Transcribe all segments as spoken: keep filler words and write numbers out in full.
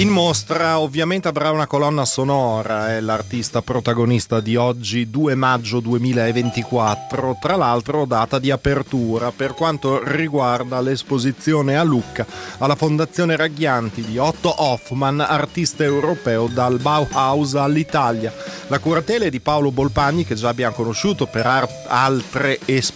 In mostra ovviamente avrà una colonna sonora, è l'artista protagonista di oggi, due maggio duemilaventiquattro, tra l'altro data di apertura per quanto riguarda l'esposizione a Lucca alla Fondazione Raghianti di Otto Hoffmann, artista europeo dal Bauhaus all'Italia. La curatela è di Paolo Bolpagni, che già abbiamo conosciuto per art- altre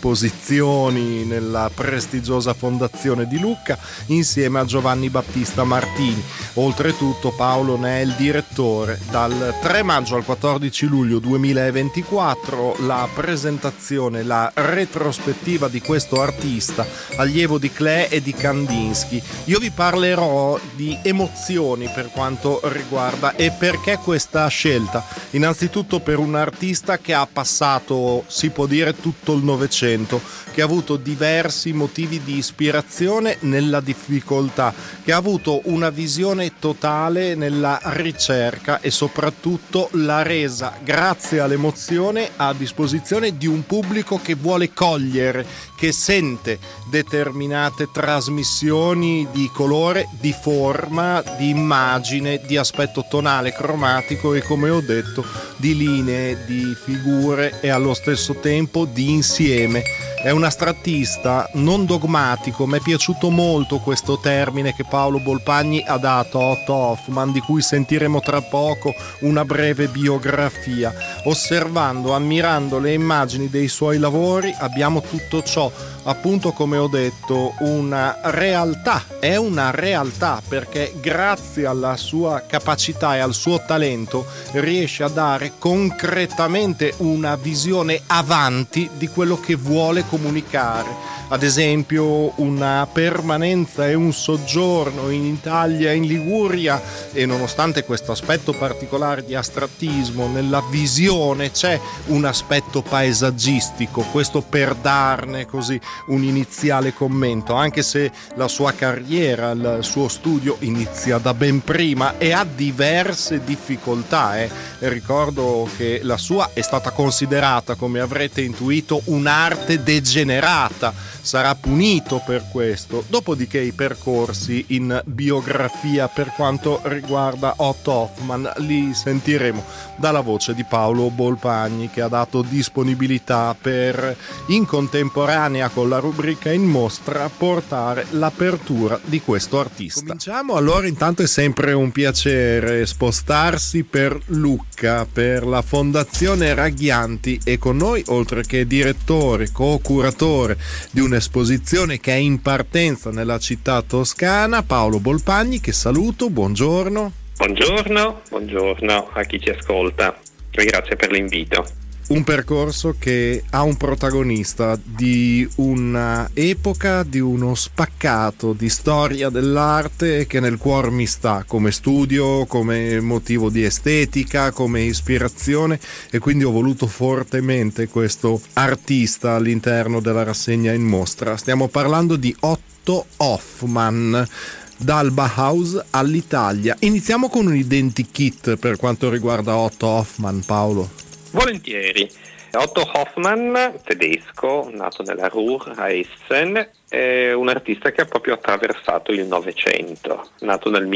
esposizioni nella prestigiosa Fondazione di Lucca insieme a Giovanni Battista Martini. Oltretutto Paolo ne è il direttore. Dal tre maggio al quattordici luglio duemilaventiquattro la presentazione, la retrospettiva di questo artista, allievo di Klee e di Kandinsky. Io vi parlerò di emozioni per quanto riguarda e perché questa scelta. Innanzitutto per un artista che ha passato, si può dire, tutto il Novecento, che ha avuto diversi motivi di ispirazione nella difficoltà, che ha avuto una visione totale nella ricerca e soprattutto l'ha resa, grazie all'emozione, a disposizione di un pubblico che vuole cogliere, che sente determinate trasmissioni di colore, di forma, di immagine, di aspetto tonale, cromatico e, come ho detto, di linee, di figure e allo stesso tempo di insieme. È un astrattista non dogmatico. Mi è piaciuto molto questo termine che Paolo Bolpagni ha dato a Otto Hoffmann, di cui sentiremo tra poco una breve biografia. Osservando, ammirando le immagini dei suoi lavori abbiamo tutto ciò, appunto, come ho detto, una realtà, è una realtà, perché grazie alla sua capacità e al suo talento riesce a dare concretamente una visione avanti di quello che vuole comunicare. Ad esempio una permanenza e un soggiorno in Italia, in Liguria, e nonostante questo aspetto particolare di astrattismo nella visione c'è un aspetto paesaggistico, questo per darne così un iniziale commento, anche se la sua carriera, il suo studio inizia da ben prima e ha diverse difficoltà. Eh. Ricordo che la sua è stata considerata, come avrete intuito, un'arte degenerata. Sarà punito per questo. Dopodiché i percorsi in biografia per quanto riguarda Otto Hoffmann li sentiremo dalla voce di Paolo Bolpagni, che ha dato disponibilità per, in contemporanea con la rubrica in mostra, portare l'apertura di questo artista. Cominciamo allora. Intanto è sempre un piacere spostarsi per Lucca, per la Fondazione Raghianti, e con noi, oltre che direttore, co-curatore di un'esposizione che è in partenza nella città toscana, Paolo Bolpagni, che saluto. Buongiorno. Buongiorno, buongiorno a chi ci ascolta e grazie per l'invito. Un percorso che ha un protagonista di una epoca, di uno spaccato di storia dell'arte che nel cuore mi sta, come studio, come motivo di estetica, come ispirazione, e quindi ho voluto fortemente questo artista all'interno della rassegna in mostra. Stiamo parlando di Otto Hoffmann, dal Bauhaus all'Italia. Iniziamo con un identikit per quanto riguarda Otto Hoffmann, Paolo. Volentieri. Otto Hoffmann, tedesco, nato nella Ruhr a Essen, è un artista che ha proprio attraversato il Novecento, nato nel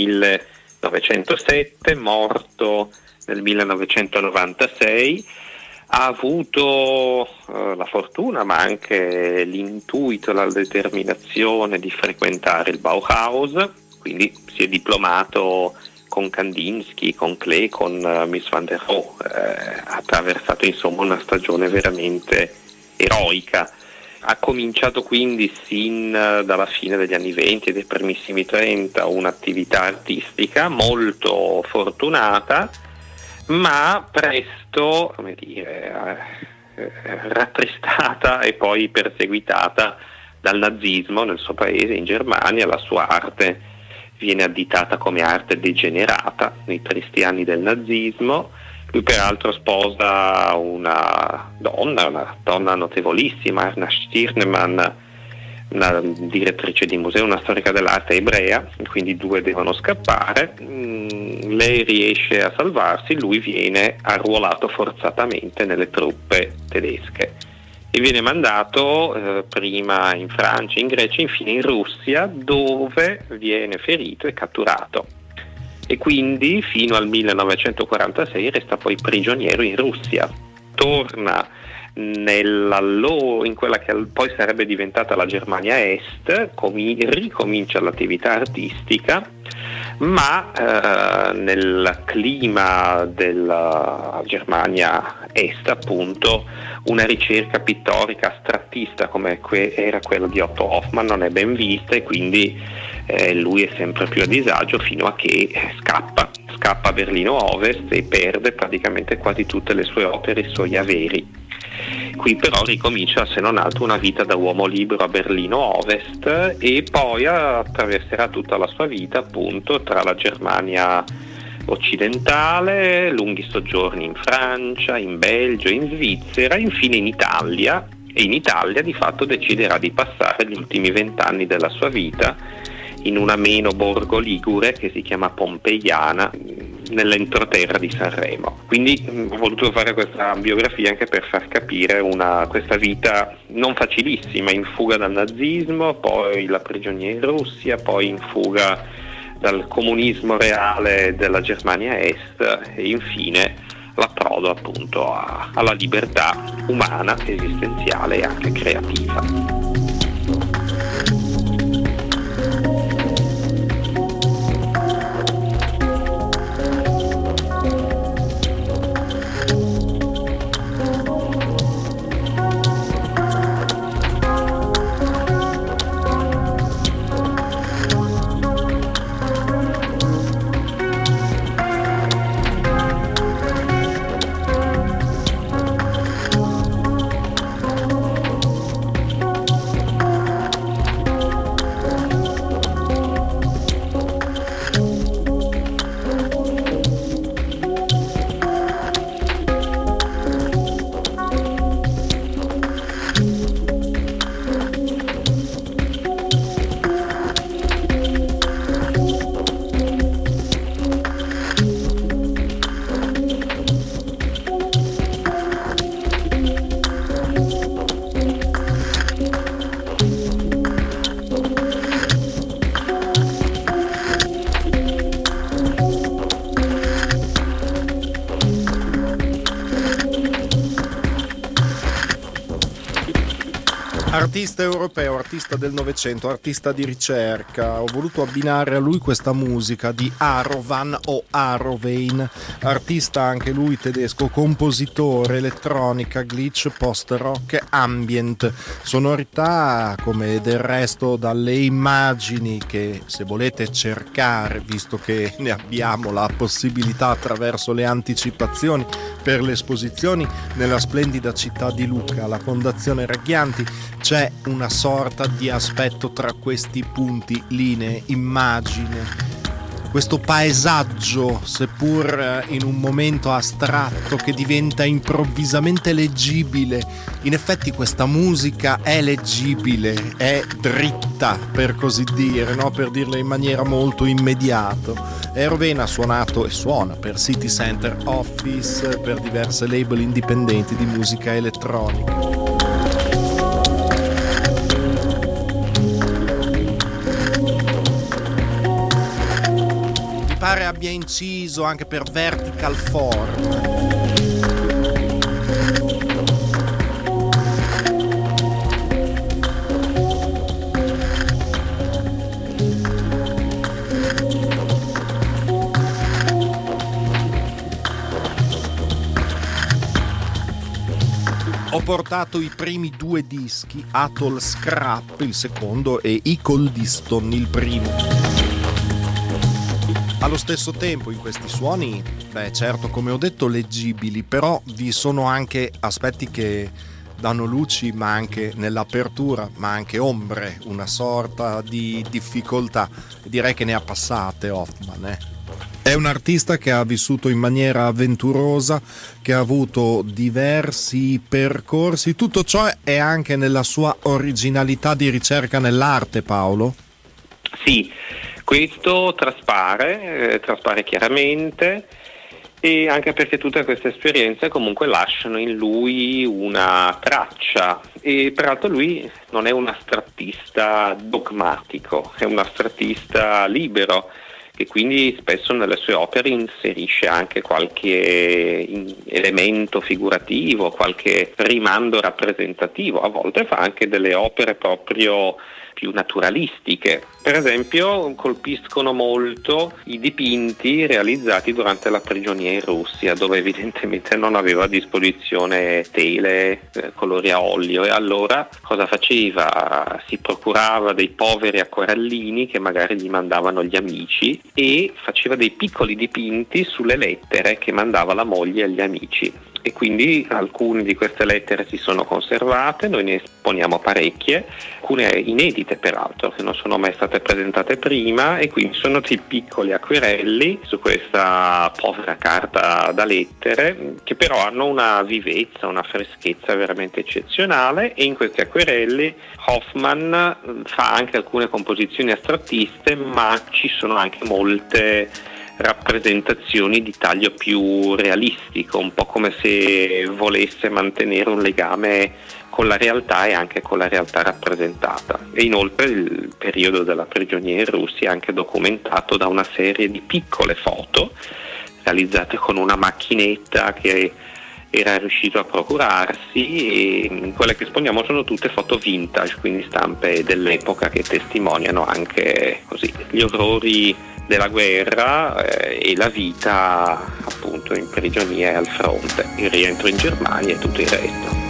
millenovecentosette, morto nel millenovecentonovantasei. Ha avuto eh, la fortuna, ma anche l'intuito, la determinazione di frequentare il Bauhaus, quindi si è diplomato con Kandinsky, con Klee, con uh, Mies van der Rohe, eh, ha attraversato insomma una stagione veramente eroica. Ha cominciato quindi sin uh, dalla fine degli anni venti e dei primissimi trenta un'attività artistica molto fortunata, ma presto, come dire, eh, rattristata e poi perseguitata dal nazismo nel suo paese, in Germania. La sua arte viene additata come arte degenerata nei tristi anni del nazismo. Lui peraltro sposa una donna, una donna notevolissima, Erna Stirnemann, una direttrice di museo, una storica dell'arte ebrea, quindi due devono scappare. Mm, lei riesce a salvarsi, lui viene arruolato forzatamente nelle truppe tedesche e viene mandato eh, prima in Francia, in Grecia, infine in Russia, dove viene ferito e catturato. e quindi fino al millenovecentoquarantasei resta poi prigioniero in Russia. Torna nella lo, in quella che poi sarebbe diventata la Germania Est, comi- ricomincia l'attività artistica, ma eh, nel clima della Germania Est, appunto, una ricerca pittorica astrattista come que- era quella di Otto Hoffmann non è ben vista, e quindi eh, lui è sempre più a disagio fino a che scappa, scappa a Berlino Ovest e perde praticamente quasi tutte le sue opere e i suoi averi. Qui però ricomincia, se non altro, una vita da uomo libero a Berlino Ovest, e poi attraverserà tutta la sua vita appunto tra la Germania occidentale, lunghi soggiorni in Francia, in Belgio, in Svizzera, infine in Italia, e in Italia di fatto deciderà di passare gli ultimi vent'anni della sua vita in un ameno borgo ligure che si chiama Pompeiana, nell'entroterra di Sanremo. Quindi mh, ho voluto fare questa biografia anche per far capire una, questa vita non facilissima, in fuga dal nazismo, poi la prigionia in Russia, poi in fuga dal comunismo reale della Germania Est, e infine l'approdo appunto a, alla libertà umana, esistenziale e anche creativa. Artista europeo, artista del Novecento, artista di ricerca. Ho voluto abbinare a lui questa musica di Arovan o Arovein, artista anche lui tedesco, compositore, elettronica, glitch, post-rock, ambient, sonorità come del resto dalle immagini che, se volete cercare, visto che ne abbiamo la possibilità attraverso le anticipazioni per le esposizioni nella splendida città di Lucca, la Fondazione Raghianti, c'è una sorta di aspetto tra questi punti, linee, immagine, questo paesaggio, seppur in un momento astratto, che diventa improvvisamente leggibile. In effetti questa musica è leggibile, è dritta, per così dire, no? Per dirla in maniera molto immediata. Arovein ha suonato e suona per City Center Office, per diverse label indipendenti di musica elettronica. Pare abbia inciso anche per Vertical Form. Ho portato i primi due dischi, Atoll Scrap il secondo e I Coldiston il primo. Allo stesso tempo in questi suoni, beh certo come ho detto leggibili, però vi sono anche aspetti che danno luci, ma anche nell'apertura, ma anche ombre, una sorta di difficoltà. Direi che ne ha passate Hoffmann, eh. È un artista che ha vissuto in maniera avventurosa, che ha avuto diversi percorsi, tutto ciò è anche nella sua originalità di ricerca nell'arte, Paolo? Sì. Questo traspare, eh, traspare chiaramente, e anche perché tutte queste esperienze comunque lasciano in lui una traccia, e peraltro lui non è un astrattista dogmatico, è un astrattista libero e quindi spesso nelle sue opere inserisce anche qualche elemento figurativo, qualche rimando rappresentativo, a volte fa anche delle opere proprio più naturalistiche. Per esempio colpiscono molto i dipinti realizzati durante la prigionia in Russia, dove evidentemente non aveva a disposizione tele, eh, colori a olio, e allora cosa faceva? Si procurava dei poveri acquarellini che magari gli mandavano gli amici e faceva dei piccoli dipinti sulle lettere che mandava la moglie agli amici. E quindi alcune di queste lettere si sono conservate, noi ne esponiamo parecchie, alcune inedite peraltro, che non sono mai state presentate prima, e quindi sono dei piccoli acquerelli su questa povera carta da lettere, che però hanno una vivezza, una freschezza veramente eccezionale, e in questi acquerelli Hoffmann fa anche alcune composizioni astrattiste, ma ci sono anche molte rappresentazioni di taglio più realistico, un po' come se volesse mantenere un legame con la realtà e anche con la realtà rappresentata. E inoltre il periodo della prigionia in Russia è anche documentato da una serie di piccole foto realizzate con una macchinetta che era riuscito a procurarsi, e quelle che esponiamo sono tutte foto vintage, quindi stampe dell'epoca che testimoniano anche così gli orrori della guerra eh, e la vita appunto in prigionia e al fronte, il rientro in Germania e tutto il resto.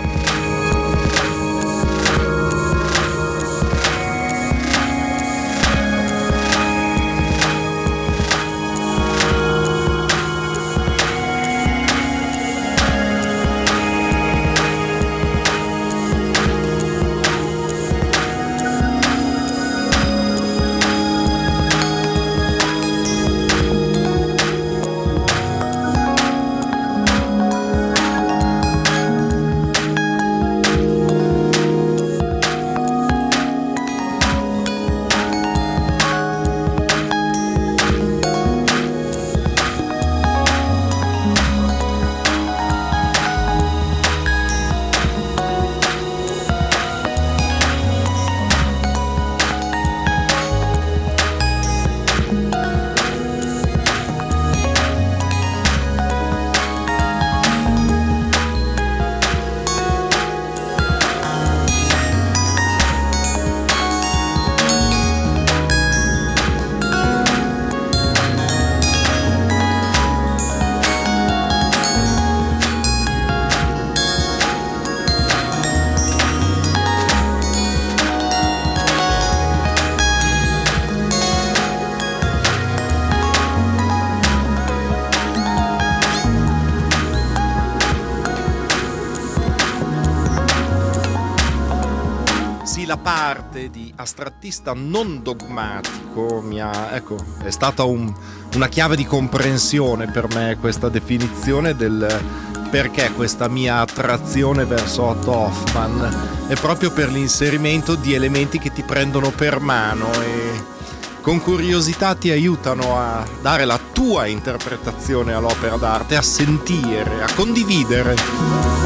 La parte di astrattista non dogmatico mi ha, ecco, è stata un, una chiave di comprensione per me, questa definizione del perché questa mia attrazione verso Otto Hoffmann è proprio per l'inserimento di elementi che ti prendono per mano e con curiosità ti aiutano a dare la tua interpretazione all'opera d'arte, a sentire, a condividere.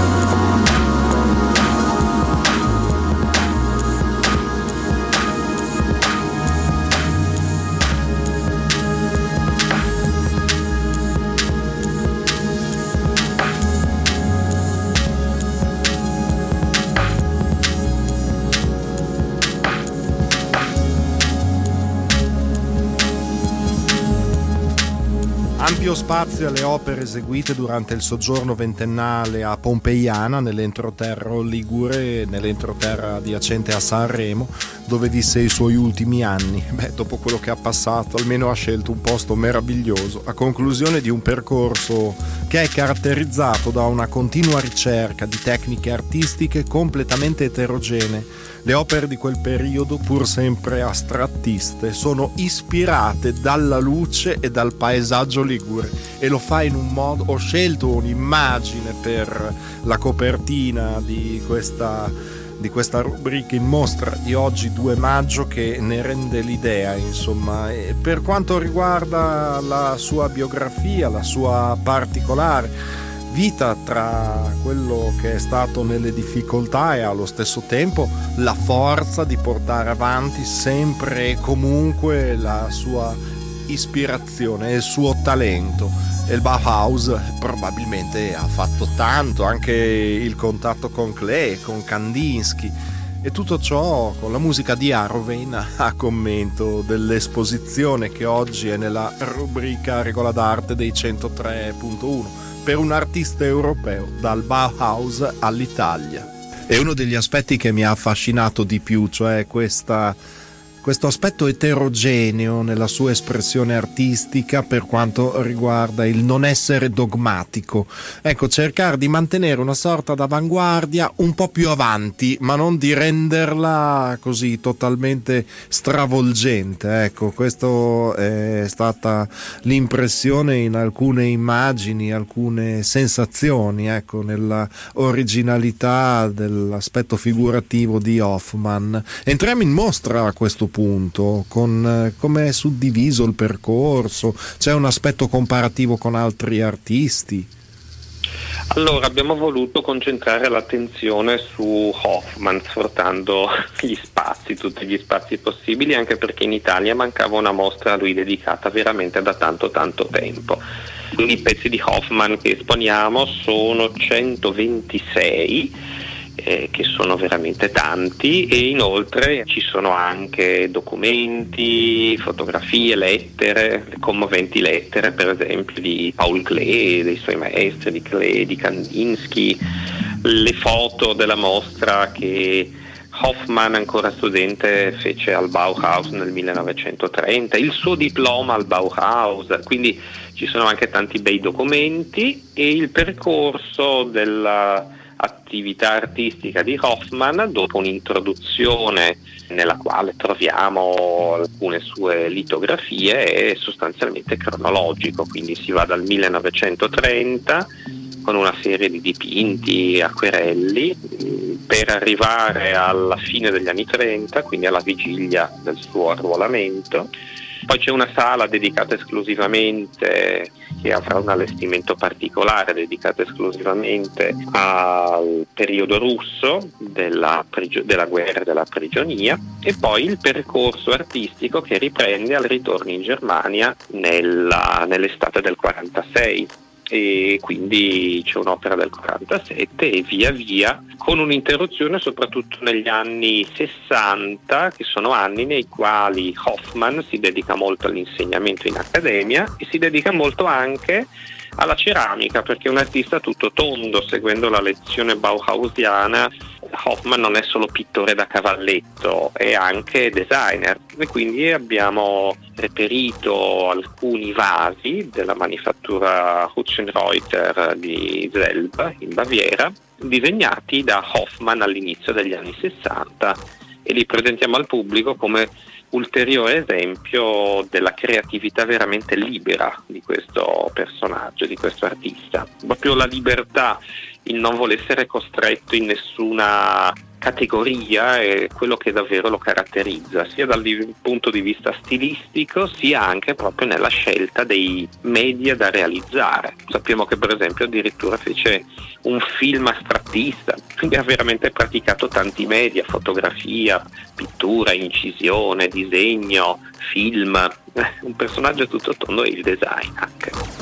Ampio spazio alle opere eseguite durante il soggiorno ventennale a Pompeiana, nell'entroterra ligure, nell'entroterra adiacente a Sanremo, dove visse i suoi ultimi anni. Beh, dopo quello che ha passato, almeno ha scelto un posto meraviglioso, a conclusione di un percorso che è caratterizzato da una continua ricerca di tecniche artistiche completamente eterogenee. Le opere di quel periodo, pur sempre astrattiste, sono ispirate dalla luce e dal paesaggio ligure, e lo fa in un modo. Ho scelto un'immagine per la copertina di questa, di questa rubrica in mostra di oggi, due maggio, che ne rende l'idea, insomma. E per quanto riguarda la sua biografia, la sua particolare vita, tra quello che è stato nelle difficoltà e allo stesso tempo la forza di portare avanti sempre e comunque la sua ispirazione e il suo talento. E il Bauhaus probabilmente ha fatto tanto, anche il contatto con Klee, con Kandinsky, e tutto ciò con la musica di Arvin a commento dell'esposizione che oggi è nella rubrica Regola d'arte dei centotré punto uno per un artista europeo dal Bauhaus all'Italia. È uno degli aspetti che mi ha affascinato di più, cioè questa questo aspetto eterogeneo nella sua espressione artistica per quanto riguarda il non essere dogmatico. Ecco, cercare di mantenere una sorta d'avanguardia un po' più avanti, ma non di renderla così totalmente stravolgente. Ecco, questo è stata l'impressione in alcune immagini, alcune sensazioni, ecco, nella originalità dell'aspetto figurativo di Hoffmann. Entriamo in mostra a questo punto con come è suddiviso il percorso, c'è un aspetto comparativo con altri artisti? Allora, abbiamo voluto concentrare l'attenzione su Hoffmann, sfruttando gli spazi, tutti gli spazi possibili, anche perché in Italia mancava una mostra a lui dedicata veramente da tanto tanto tempo. Quindi i pezzi di Hoffmann che esponiamo sono centoventisei, Eh, che sono veramente tanti, e inoltre ci sono anche documenti, fotografie, lettere, commoventi lettere per esempio di Paul Klee, dei suoi maestri, di Klee, di Kandinsky, le foto della mostra che Hoffmann, ancora studente, fece al Bauhaus nel millenovecentotrenta, il suo diploma al Bauhaus, quindi ci sono anche tanti bei documenti e il percorso della attività artistica di Hoffmann, dopo un'introduzione nella quale troviamo alcune sue litografie, è sostanzialmente cronologico, quindi si va dal millenovecentotrenta con una serie di dipinti, acquerelli, per arrivare alla fine degli anni trenta, quindi alla vigilia del suo arruolamento. Poi c'è una sala dedicata esclusivamente, che avrà un allestimento particolare, dedicata esclusivamente al periodo russo della, pregio- della guerra della prigionia, e poi il percorso artistico che riprende al ritorno in Germania nella, nell'estate del quarantasei. E quindi c'è un'opera del quarantasette e via via, con un'interruzione soprattutto negli anni sessanta, che sono anni nei quali Hoffmann si dedica molto all'insegnamento in accademia e si dedica molto anche alla ceramica, perché è un artista tutto tondo. Seguendo la lezione bauhausiana, Hoffmann non è solo pittore da cavalletto, è anche designer, e quindi abbiamo reperito alcuni vasi della manifattura Hutschenreuter di Selb in Baviera, disegnati da Hoffmann all'inizio degli anni sessanta, e li presentiamo al pubblico come ulteriore esempio della creatività veramente libera di questo personaggio, di questo artista. Proprio la libertà, il non voler essere costretto in nessuna categoria, è quello che davvero lo caratterizza, sia dal punto di vista stilistico sia anche proprio nella scelta dei media da realizzare. Sappiamo che per esempio addirittura fece un film astrattista, quindi ha veramente praticato tanti media: fotografia, pittura, incisione, disegno, film. Un personaggio tutto tondo, e il design anche.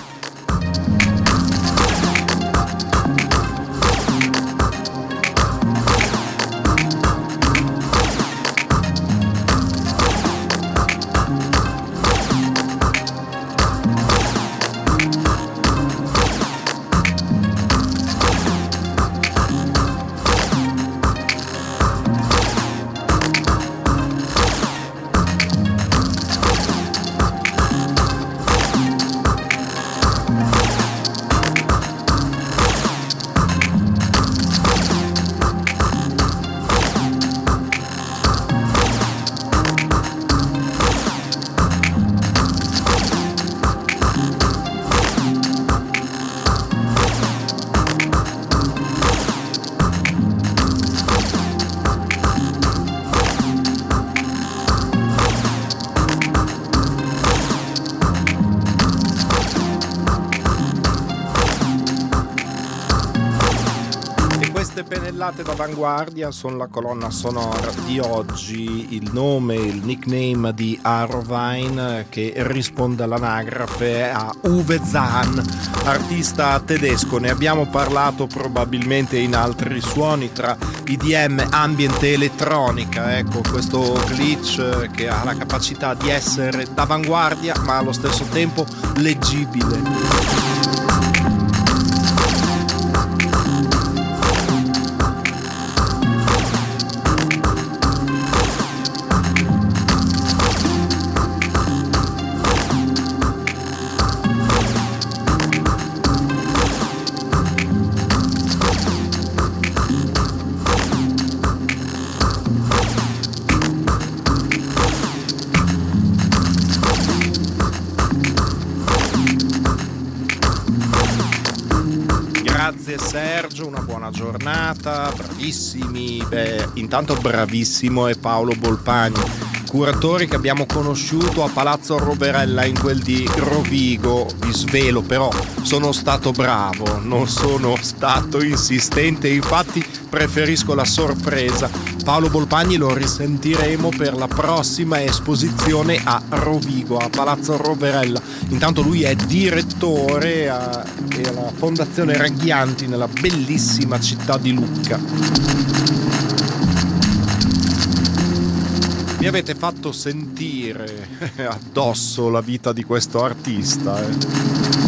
Queste pennellate d'avanguardia sono la colonna sonora di oggi, il nome, il nickname di Arvine, che risponde all'anagrafe a Uwe Zahn, artista tedesco. Ne abbiamo parlato probabilmente in altri suoni, tra I D M, ambient e elettronica. Ecco, questo glitch che ha la capacità di essere d'avanguardia ma allo stesso tempo leggibile. Grazie Sergio, una buona giornata, bravissimi. Beh, intanto bravissimo è Paolo Bolpagni, curatori che abbiamo conosciuto a Palazzo Roverella in quel di Rovigo. Vi svelo però, sono stato bravo, non sono stato insistente, infatti preferisco la sorpresa. Paolo Bolpagni lo risentiremo per la prossima esposizione a Rovigo, a Palazzo Roverella. Intanto lui è direttore a, alla Fondazione Raghianti nella bellissima città di Lucca. Mi avete fatto sentire addosso la vita di questo artista, eh.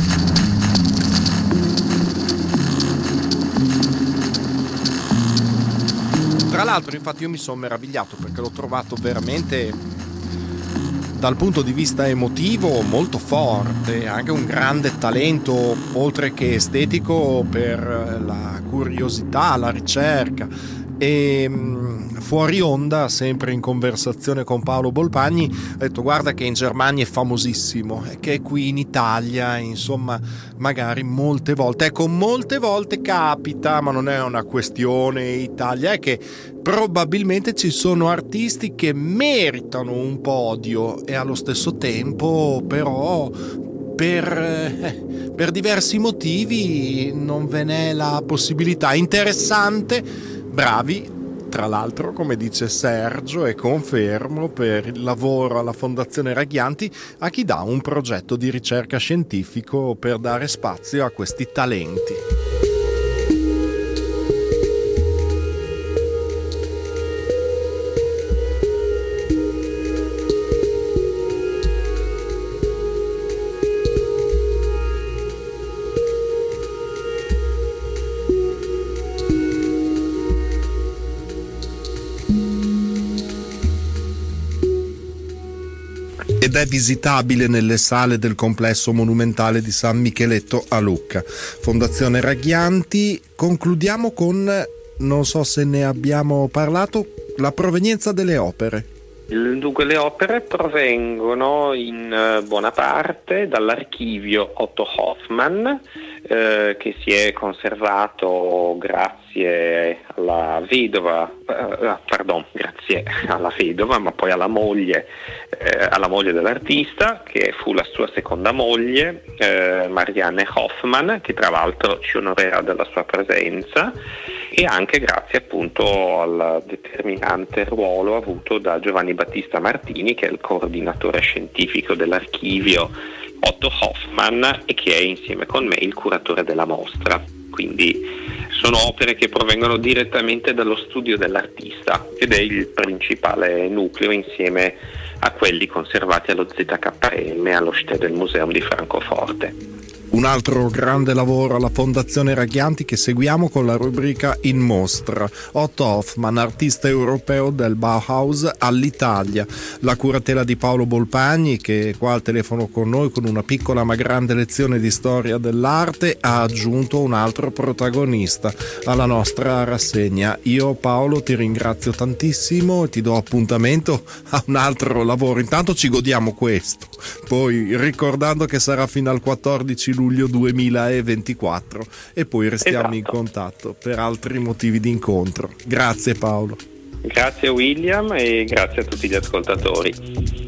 Tra l'altro, infatti, io mi sono meravigliato perché l'ho trovato veramente, dal punto di vista emotivo, molto forte, anche un grande talento, oltre che estetico, per la curiosità, la ricerca. E fuori onda, sempre in conversazione con Paolo Bolpagni, ho detto: guarda che in Germania è famosissimo e che qui in Italia, insomma, magari molte volte, ecco, molte volte capita, ma non è una questione Italia, è che probabilmente ci sono artisti che meritano un podio e allo stesso tempo però per, eh, per diversi motivi non ve n'è la possibilità. Interessante, bravi. Tra l'altro, come dice Sergio, e confermo, per il lavoro alla Fondazione Raghianti, a chi dà un progetto di ricerca scientifico per dare spazio a questi talenti. Ed è visitabile nelle sale del complesso monumentale di San Micheletto a Lucca. Fondazione Raghianti. Concludiamo con, non so se ne abbiamo parlato, la provenienza delle opere. Dunque, le opere provengono in buona parte dall'archivio Otto Hoffmann, eh, che si è conservato grazie alla vedova, eh, pardon, grazie alla vedova, ma poi alla moglie, eh, alla moglie dell'artista, che fu la sua seconda moglie, eh, Marianne Hoffmann, che tra l'altro ci onorerà della sua presenza, e anche grazie appunto al determinante ruolo avuto da Giovanni Battista Martini, che è il coordinatore scientifico dell'archivio Otto Hoffmann e che è insieme con me il curatore della mostra. Quindi sono opere che provengono direttamente dallo studio dell'artista ed è il principale nucleo insieme a quelli conservati allo Z K M e allo Städel Museum di Francoforte. Un altro grande lavoro alla Fondazione Raghianti che seguiamo con la rubrica In Mostra. Otto Hoffmann, artista europeo del Bauhaus all'Italia. La curatela di Paolo Bolpagni, che è qua al telefono con noi con una piccola ma grande lezione di storia dell'arte, ha aggiunto un altro protagonista alla nostra rassegna. Io, Paolo, ti ringrazio tantissimo e ti do appuntamento a un altro lavoro. Intanto ci godiamo questo, poi ricordando che sarà fino al quattordici luglio duemilaventiquattro e poi restiamo esatto. in contatto per altri motivi di incontro. Grazie Paolo. Grazie William e grazie a tutti gli ascoltatori.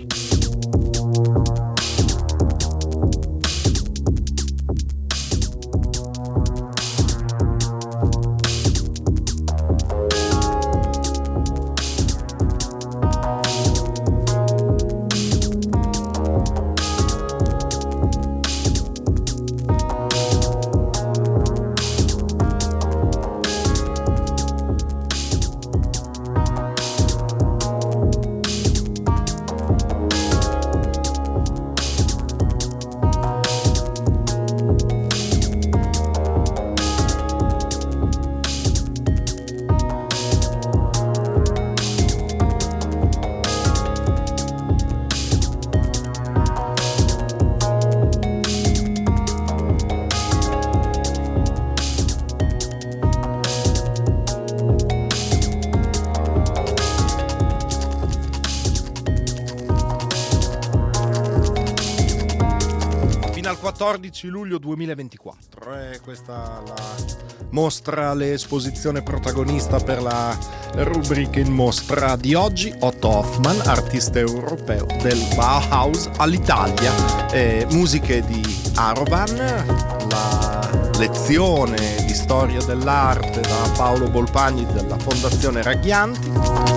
quattordici luglio duemilaventiquattro. E questa la mostra, l'esposizione protagonista per la rubrica in mostra di oggi. Otto Hoffmann, artista europeo del Bauhaus all'Italia. E musiche di Arovan, la lezione di storia dell'arte da Paolo Bolpagni della Fondazione Raghianti.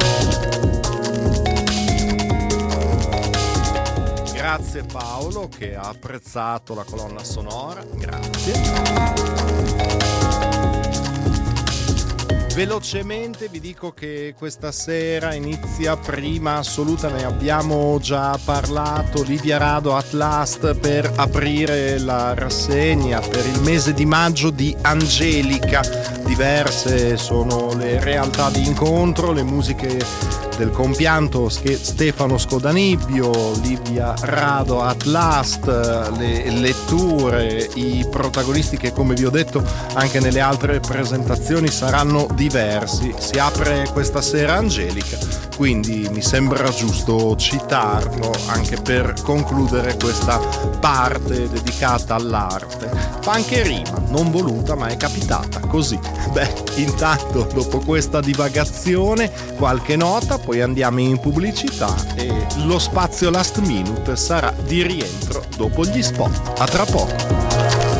Grazie Paolo che ha apprezzato la colonna sonora, grazie. Velocemente vi dico che questa sera inizia Prima Assoluta, ne abbiamo già parlato, Livia Rado at Last per aprire la rassegna per il mese di maggio di Angelica. Diverse sono le realtà di incontro, le musiche del compianto Stefano Scodanibbio, Livia Rado at Last, le letture, i protagonisti che, come vi ho detto anche nelle altre presentazioni, saranno diversi. Si apre questa sera Angelica, quindi mi sembra giusto citarlo anche per concludere questa parte dedicata all'arte. Fa anche rima, non voluta ma è capitata così. Beh, intanto dopo questa divagazione qualche nota, poi andiamo in pubblicità e lo spazio last minute sarà di rientro dopo gli spot. A tra poco.